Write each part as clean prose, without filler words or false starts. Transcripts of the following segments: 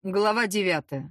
Глава 9.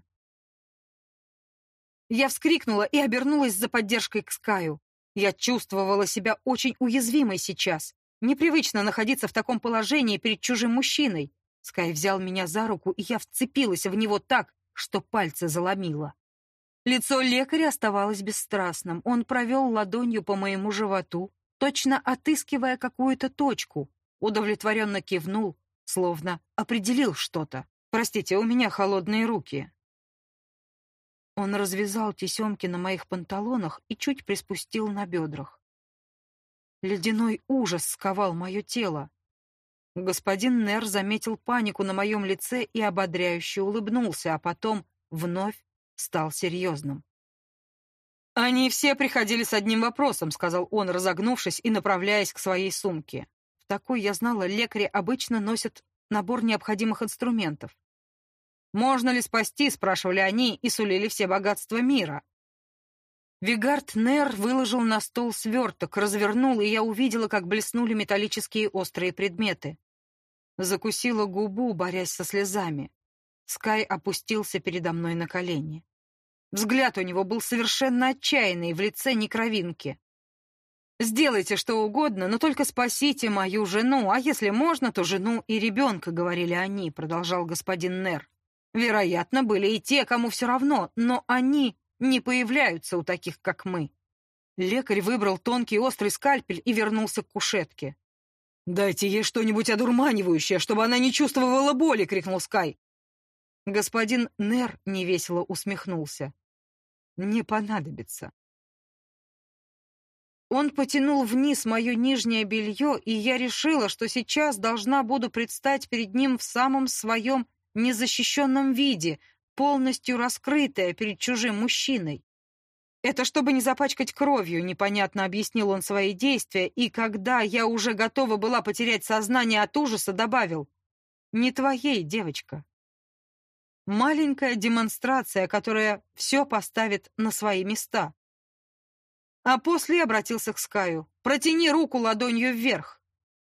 Я вскрикнула и обернулась за поддержкой к Скаю. Я чувствовала себя очень уязвимой сейчас. Непривычно находиться в таком положении перед чужим мужчиной. Скай взял меня за руку, и я вцепилась в него так, что пальцы заломило. Лицо лекаря оставалось бесстрастным. Он провел ладонью по моему животу, точно отыскивая какую-то точку. Удовлетворенно кивнул, словно определил что-то. «Простите, у меня холодные руки». Он развязал тесемки на моих панталонах и чуть приспустил на бедрах. Ледяной ужас сковал мое тело. Господин Нер заметил панику на моем лице и ободряюще улыбнулся, а потом вновь стал серьезным. «Они все приходили с одним вопросом», — сказал он, разогнувшись и направляясь к своей сумке. В такой, я знала, лекари обычно носят набор необходимых инструментов. «Можно ли спасти?» — спрашивали они и сулили все богатства мира. Вигард Нер выложил на стол сверток, развернул, и я увидела, как блеснули металлические острые предметы. Закусила губу, борясь со слезами. Скай опустился передо мной на колени. Взгляд у него был совершенно отчаянный, в лице ни кровинки. «Сделайте что угодно, но только спасите мою жену, а если можно, то жену и ребенка», — говорили они, — продолжал господин Нер. Вероятно, были и те, кому все равно, но они не появляются у таких, как мы. Лекарь выбрал тонкий острый скальпель и вернулся к кушетке. «Дайте ей что-нибудь одурманивающее, чтобы она не чувствовала боли!» — крикнул Скай. Господин Нер невесело усмехнулся. «Не понадобится». Он потянул вниз мое нижнее белье, и я решила, что сейчас должна буду предстать перед ним в самом своем незащищенном виде, полностью раскрытая перед чужим мужчиной. «Это чтобы не запачкать кровью», — непонятно объяснил он свои действия, и когда я уже готова была потерять сознание от ужаса, добавил: «Не твоей, девочка». Маленькая демонстрация, которая все поставит на свои места. А после обратился к Скаю. «Протяни руку ладонью вверх».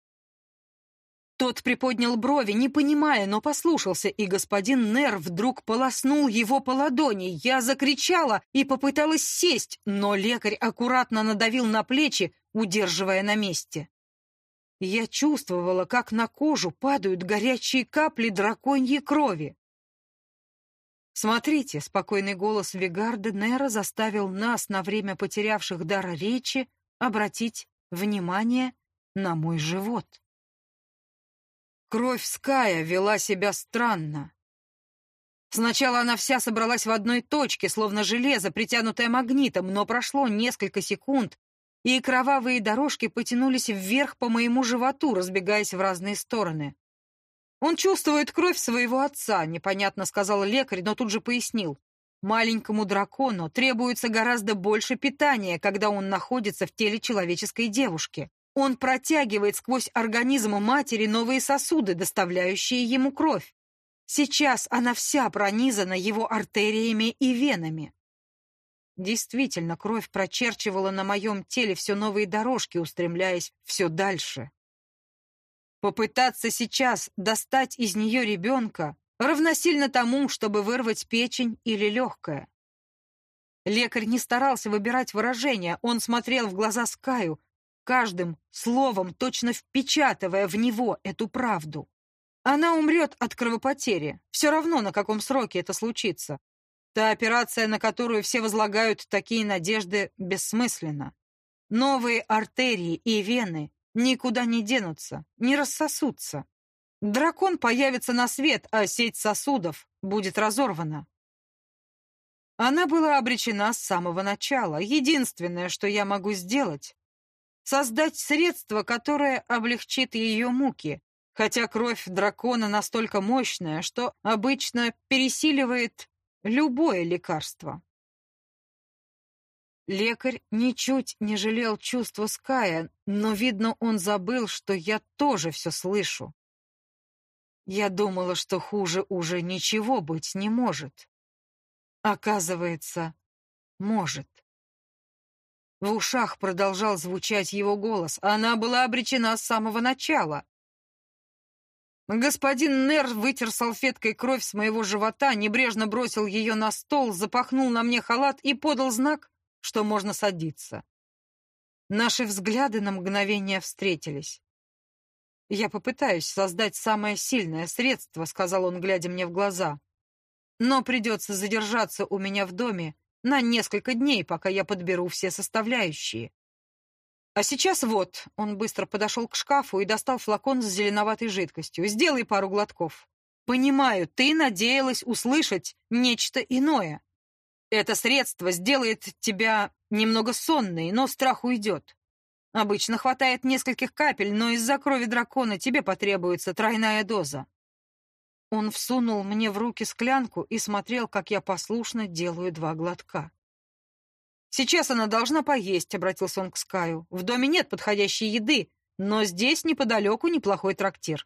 Тот приподнял брови, не понимая, но послушался, и господин Нер вдруг полоснул его по ладони. Я закричала и попыталась сесть, но лекарь аккуратно надавил на плечи, удерживая на месте. Я чувствовала, как на кожу падают горячие капли драконьей крови. «Смотрите», — спокойный голос Вигарда Нера заставил нас, на время потерявших дар речи, обратить внимание на мой живот. Кровь Ская вела себя странно. Сначала она вся собралась в одной точке, словно железо, притянутое магнитом, но прошло несколько секунд, и кровавые дорожки потянулись вверх по моему животу, разбегаясь в разные стороны. «Он чувствует кровь своего отца», — непонятно сказал лекарь, но тут же пояснил. «Маленькому дракону требуется гораздо больше питания, когда он находится в теле человеческой девушки. Он протягивает сквозь организм матери новые сосуды, доставляющие ему кровь. Сейчас она вся пронизана его артериями и венами». Действительно, кровь прочерчивала на моем теле все новые дорожки, устремляясь все дальше. Попытаться сейчас достать из нее ребенка равносильно тому, чтобы вырвать печень или легкое. Лекарь не старался выбирать выражения, он смотрел в глаза Скаю, каждым словом точно впечатывая в него эту правду. Она умрет от кровопотери, все равно, на каком сроке это случится. Та операция, на которую все возлагают такие надежды, бессмысленна. Новые артерии и вены никуда не денутся, не рассосутся. Дракон появится на свет, а сеть сосудов будет разорвана. Она была обречена с самого начала. Единственное, что я могу сделать — создать средство, которое облегчит ее муки, хотя кровь дракона настолько мощная, что обычно пересиливает любое лекарство. Лекарь ничуть не жалел чувства Ская, но, видно, он забыл, что я тоже все слышу. Я думала, что хуже уже ничего быть не может. Оказывается, может. В ушах продолжал звучать его голос. Она была обречена с самого начала. Господин Нер вытер салфеткой кровь с моего живота, небрежно бросил ее на стол, запахнул на мне халат и подал знак, что можно садиться. Наши взгляды на мгновение встретились. «Я попытаюсь создать самое сильное средство», — сказал он, глядя мне в глаза. «Но придется задержаться у меня в доме на несколько дней, пока я подберу все составляющие. А сейчас вот», — он быстро подошел к шкафу и достал флакон с зеленоватой жидкостью. «Сделай пару глотков. Понимаю, ты надеялась услышать нечто иное. Это средство сделает тебя немного сонной, но страх уйдет. Обычно хватает нескольких капель, но из-за крови дракона тебе потребуется тройная доза». Он всунул мне в руки склянку и смотрел, как я послушно делаю 2 глотка. «Сейчас она должна поесть», — обратился он к Скаю. «В доме нет подходящей еды, но здесь неподалеку неплохой трактир».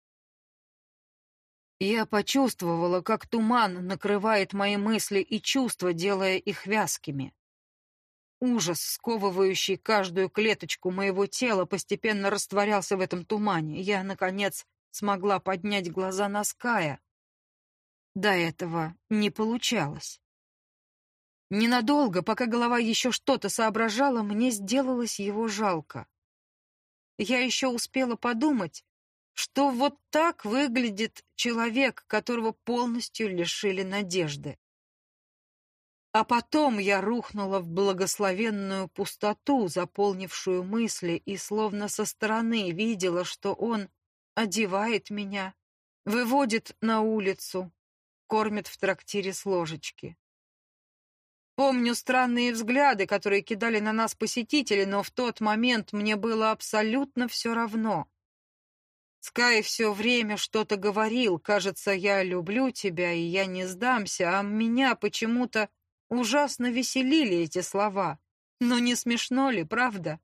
Я почувствовала, как туман накрывает мои мысли и чувства, делая их вязкими. Ужас, сковывающий каждую клеточку моего тела, постепенно растворялся в этом тумане. Я, наконец, смогла поднять глаза на Ская. До этого не получалось. Ненадолго, пока голова еще что-то соображала, мне сделалось его жалко. Я еще успела подумать, что вот так выглядит человек, которого полностью лишили надежды. А потом я рухнула в благословенную пустоту, заполнившую мысли, и словно со стороны видела, что он одевает меня, выводит на улицу, кормит в трактире с ложечки. Помню странные взгляды, которые кидали на нас посетители, но в тот момент мне было абсолютно все равно. Скай все время что-то говорил, кажется, я люблю тебя, и я не сдамся, а меня почему-то ужасно веселили эти слова. Но не смешно ли, правда?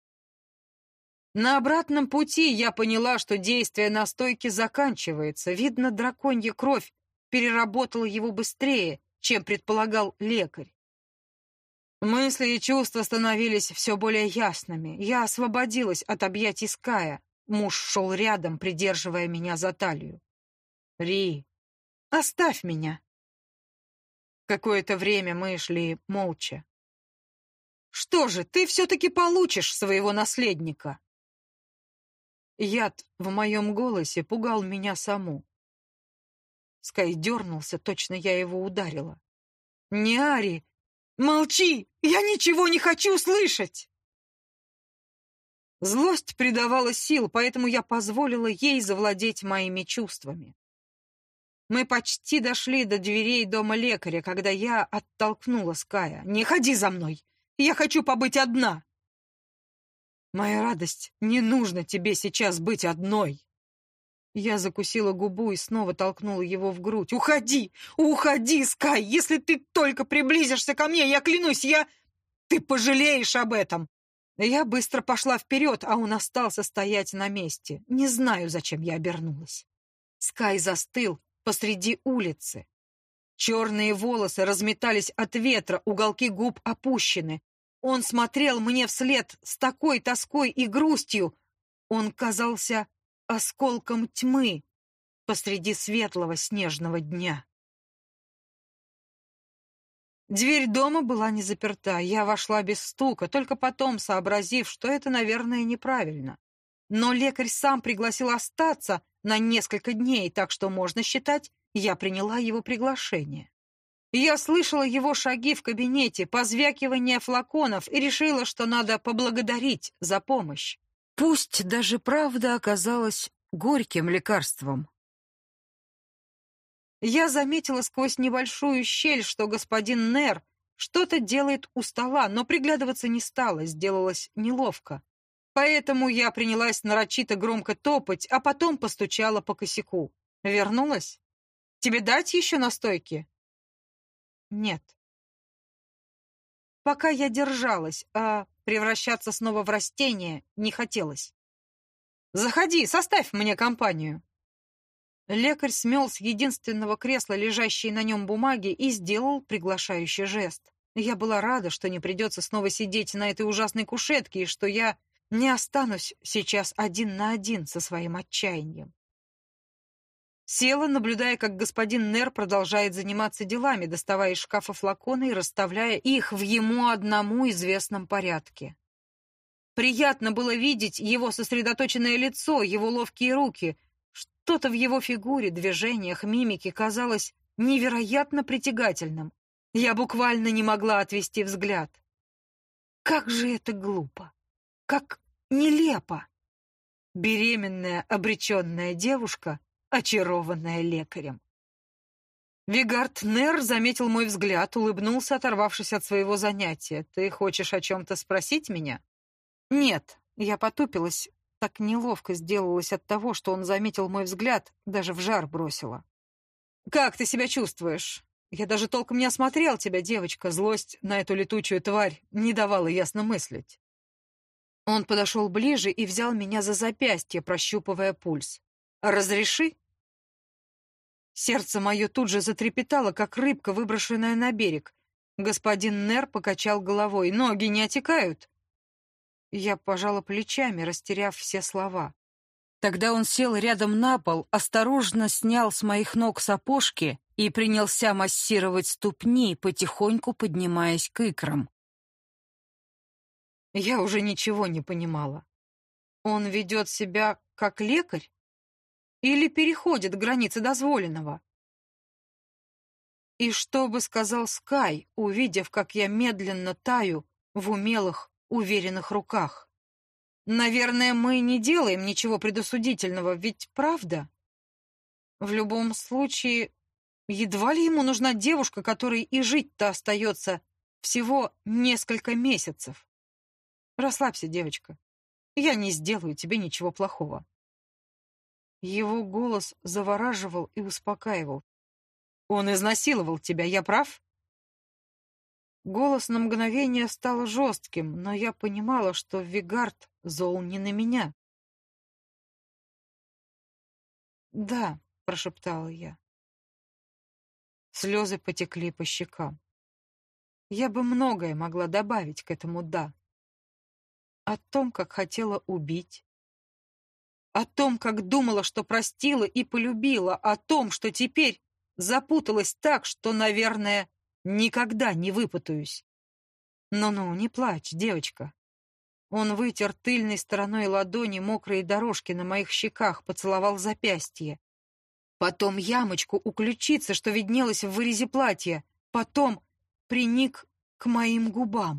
На обратном пути я поняла, что действие настойки заканчивается. Видно, драконья кровь переработала его быстрее, чем предполагал лекарь. Мысли и чувства становились все более ясными. Я освободилась от объятий Ская. Муж шел рядом, придерживая меня за талию. «Ри, оставь меня!» Какое-то время мы шли молча. «Что же, ты все-таки получишь своего наследника!» Яд в моем голосе пугал меня саму. Скай дернулся, точно я его ударила. «Не ори! Молчи! Я ничего не хочу слышать!» Злость придавала сил, поэтому я позволила ей завладеть моими чувствами. Мы почти дошли до дверей дома лекаря, когда я оттолкнула Ская. «Не ходи за мной! Я хочу побыть одна!» «Моя радость, не нужно тебе сейчас быть одной!» Я закусила губу и снова толкнула его в грудь. «Уходи! Уходи, Скай! Если ты только приблизишься ко мне, я клянусь, Ты пожалеешь об этом!» Я быстро пошла вперед, а он остался стоять на месте. Не знаю, зачем я обернулась. Скай застыл посреди улицы. Черные волосы разметались от ветра, уголки губ опущены. Он смотрел мне вслед с такой тоской и грустью. Он казался осколком тьмы посреди светлого снежного дня. Дверь дома была не заперта. Я вошла без стука, только потом сообразив, что это, наверное, неправильно. Но лекарь сам пригласил остаться на несколько дней, так что, можно считать, я приняла его приглашение. Я слышала его шаги в кабинете, позвякивание флаконов и решила, что надо поблагодарить за помощь. Пусть даже правда оказалась горьким лекарством. Я заметила сквозь небольшую щель, что господин Нер что-то делает у стола, но приглядываться не стала, сделалось неловко. Поэтому я принялась нарочито громко топать, а потом постучала по косяку. «Вернулась? Тебе дать еще настойки?» «Нет». Пока я держалась, а превращаться снова в растение не хотелось. «Заходи, составь мне компанию». Лекарь смел с единственного кресла лежащие на нем бумаги и сделал приглашающий жест. Я была рада, что не придется снова сидеть на этой ужасной кушетке и что я не останусь сейчас один на один со своим отчаянием. Села, наблюдая, как господин Нер продолжает заниматься делами, доставая из шкафа флаконы и расставляя их в ему одному известном порядке. Приятно было видеть его сосредоточенное лицо, его ловкие руки. Что-то в его фигуре, движениях, мимике казалось невероятно притягательным. Я буквально не могла отвести взгляд. Как же это глупо! Как нелепо! Беременная, обреченная девушка, очарованная лекарем. Вигард Нер заметил мой взгляд, улыбнулся, оторвавшись от своего занятия. «Ты хочешь о чем-то спросить меня?» «Нет». Я потупилась. Так неловко сделалось от того, что он заметил мой взгляд, даже в жар бросила. «Как ты себя чувствуешь? Я даже толком не осмотрел тебя, девочка. Злость на эту летучую тварь не давала ясно мыслить». Он подошел ближе и взял меня за запястье, прощупывая пульс. «Разреши?» Сердце мое тут же затрепетало, как рыбка, выброшенная на берег. Господин Нер покачал головой. «Ноги не отекают?» Я пожала плечами, растеряв все слова. Тогда он сел рядом на пол, осторожно снял с моих ног сапожки и принялся массировать ступни, потихоньку поднимаясь к икрам. Я уже ничего не понимала. Он ведет себя как лекарь или переходит границы дозволенного? И что бы сказал Скай, увидев, как я медленно таю в умелых, уверенных руках? Наверное, мы не делаем ничего предосудительного, ведь правда? В любом случае, едва ли ему нужна девушка, которой и жить-то остается всего несколько месяцев. Расслабься, девочка. Я не сделаю тебе ничего плохого. Его голос завораживал и успокаивал. Он изнасиловал тебя, я прав? Голос на мгновение стал жестким, но я понимала, что Вигард зол не на меня. «Да», — прошептала я. Слезы потекли по щекам. Я бы многое могла добавить к этому «да». О том, как хотела убить. О том, как думала, что простила и полюбила. О том, что теперь запуталась так, что, наверное, никогда не выпутаюсь. Ну-ну, не плачь, девочка. Он вытер тыльной стороной ладони мокрые дорожки на моих щеках, поцеловал запястье. Потом ямочку у ключицы, что виднелась в вырезе платья. Потом приник к моим губам.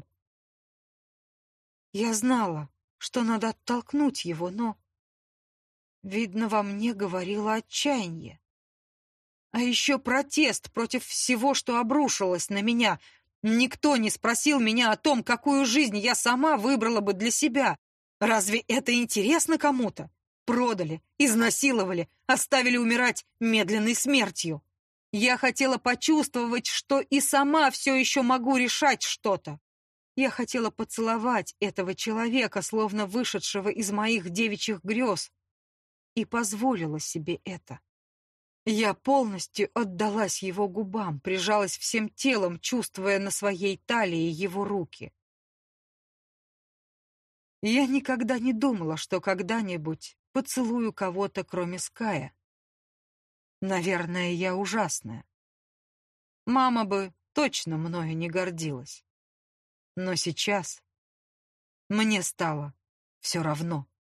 Я знала, что надо оттолкнуть его, но, видно, во мне говорило отчаяние. А еще протест против всего, что обрушилось на меня. Никто не спросил меня о том, какую жизнь я сама выбрала бы для себя. Разве это интересно кому-то? Продали, изнасиловали, оставили умирать медленной смертью. Я хотела почувствовать, что и сама все еще могу решать что-то. Я хотела поцеловать этого человека, словно вышедшего из моих девичьих грез, и позволила себе это. Я полностью отдалась его губам, прижалась всем телом, чувствуя на своей талии его руки. Я никогда не думала, что когда-нибудь поцелую кого-то, кроме Ская. Наверное, я ужасная. Мама бы точно мною не гордилась. Но сейчас мне стало все равно.